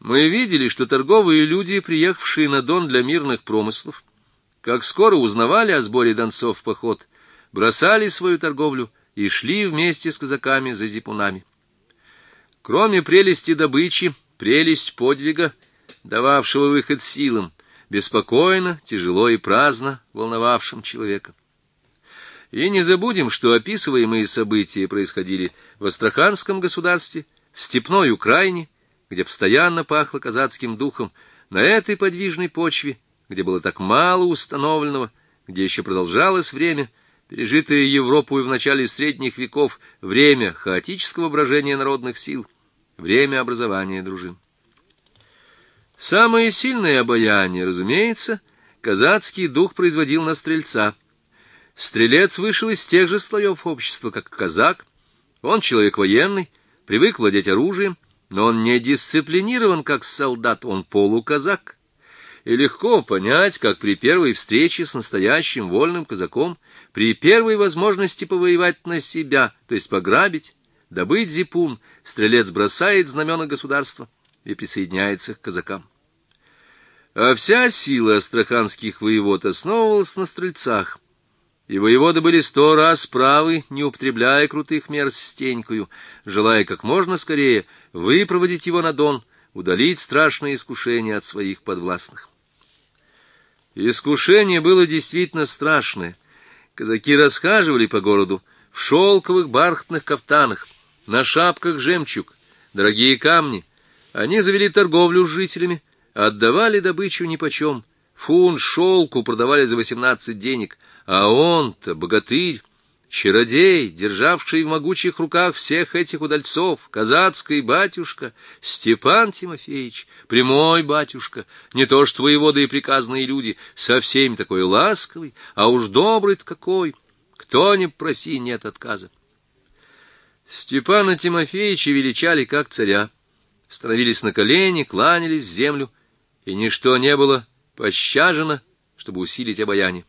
Мы видели, что торговые люди, приехавшие на Дон для мирных промыслов, как скоро узнавали о сборе донцов в поход, бросали свою торговлю и шли вместе с казаками за зипунами. Кроме прелести добычи, прелесть подвига, дававшего выход силам, беспокойно, тяжело и праздно волновавшим человека. И не забудем, что описываемые события происходили в Астраханском государстве, в степной Украине, где постоянно пахло казацким духом, на этой подвижной почве, где было так мало установленного, где еще продолжалось время, пережитое Европой в начале средних веков, время хаотического брожения народных сил, время образования дружин. Самое сильное обаяние, разумеется, казацкий дух производил на стрельца. Стрелец вышел из тех же слоев общества, как казак. Он человек военный, привык владеть оружием, но он не дисциплинирован, как солдат, он полуказак. И легко понять, как при первой встрече с настоящим вольным казаком, при первой возможности повоевать на себя, то есть пограбить, добыть зипун, стрелец бросает знамена государства и присоединяется к казакам. А вся сила астраханских воевод основывалась на стрельцах, и воеводы были 100 раз правы, не употребляя крутых мер с Стенькою, желая как можно скорее выпроводить его на Дон, удалить страшное искушение от своих подвластных. Искушение было действительно страшное. Казаки расхаживали по городу в шелковых бархатных кафтанах, на шапках жемчуг, дорогие камни. Они завели торговлю с жителями, отдавали добычу нипочем. Фунт шелку продавали за 18 денег, а он-то, богатырь, чародей, державший в могучих руках всех этих удальцов, казацкий батюшка, Степан Тимофеевич, прямой батюшка, не то что воеводы и приказные люди, со всеми такой ласковый, а уж добрый-то какой, кто ни проси, нет отказа. Степана Тимофеевича величали как царя, становились на колени, кланялись в землю, и ничто не было пощажено, чтобы усилить обаяние.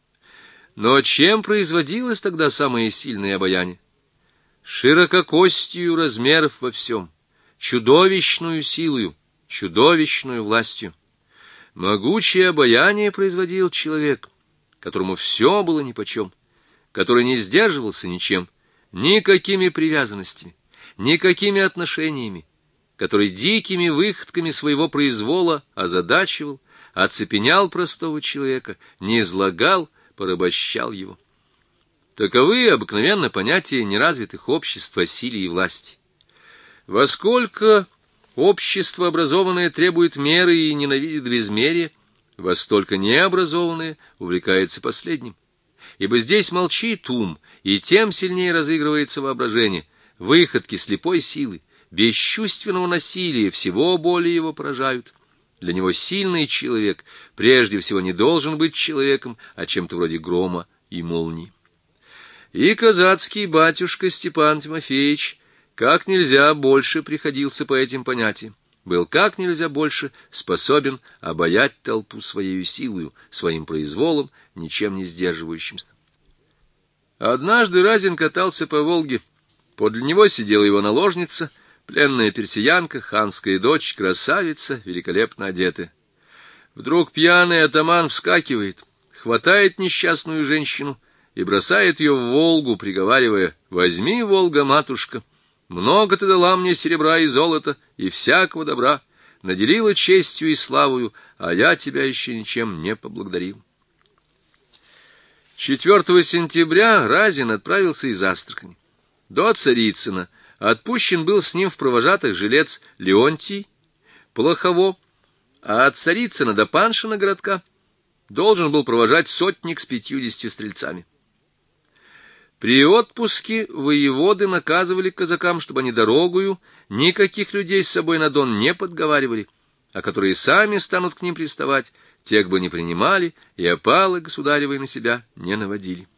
Но чем производилось тогда самое сильное обаяние? Ширококостью размеров во всем, чудовищную силою, чудовищную властью. Могучее обаяние производил человек, которому все было нипочем, который не сдерживался ничем, никакими привязанностями, никакими отношениями, который дикими выходками своего произвола озадачивал, оцепенял простого человека, не излагал, порабощал его. Таковы обыкновенно понятия неразвитых обществ о силе и власти. Во сколько общество образованное требует меры и ненавидит безмерие, во столько необразованное увлекается последним. Ибо здесь молчит ум, и тем сильнее разыгрывается воображение, выходки слепой силы, бесчувственного насилия всего более его поражают. Для него сильный человек прежде всего не должен быть человеком, а чем-то вроде грома и молнии. И казацкий батюшка Степан Тимофеевич как нельзя больше приходился по этим понятиям, был как нельзя больше способен обаять толпу своей силою, своим произволом, ничем не сдерживающимся. Однажды Разин катался по Волге, подле него сидела его наложница, пленная персиянка, ханская дочь, красавица, великолепно одетая. Вдруг пьяный атаман вскакивает, хватает несчастную женщину и бросает ее в Волгу, приговаривая: «Возьми, Волга, матушка, много ты дала мне серебра и золота и всякого добра, наделила честью и славою, а я тебя еще ничем не поблагодарил». 4 сентября Разин отправился из Астрахани. До Царицына отпущен был с ним в провожатых жилец Леонтий Плохово, а от Царицына до Паншина городка должен был провожать сотник с 50 стрельцами. При отпуске воеводы наказывали казакам, чтобы они дорогою никаких людей с собой на Дон не подговаривали, а которые сами станут к ним приставать, тех бы не принимали и опалы государевой на себя не наводили.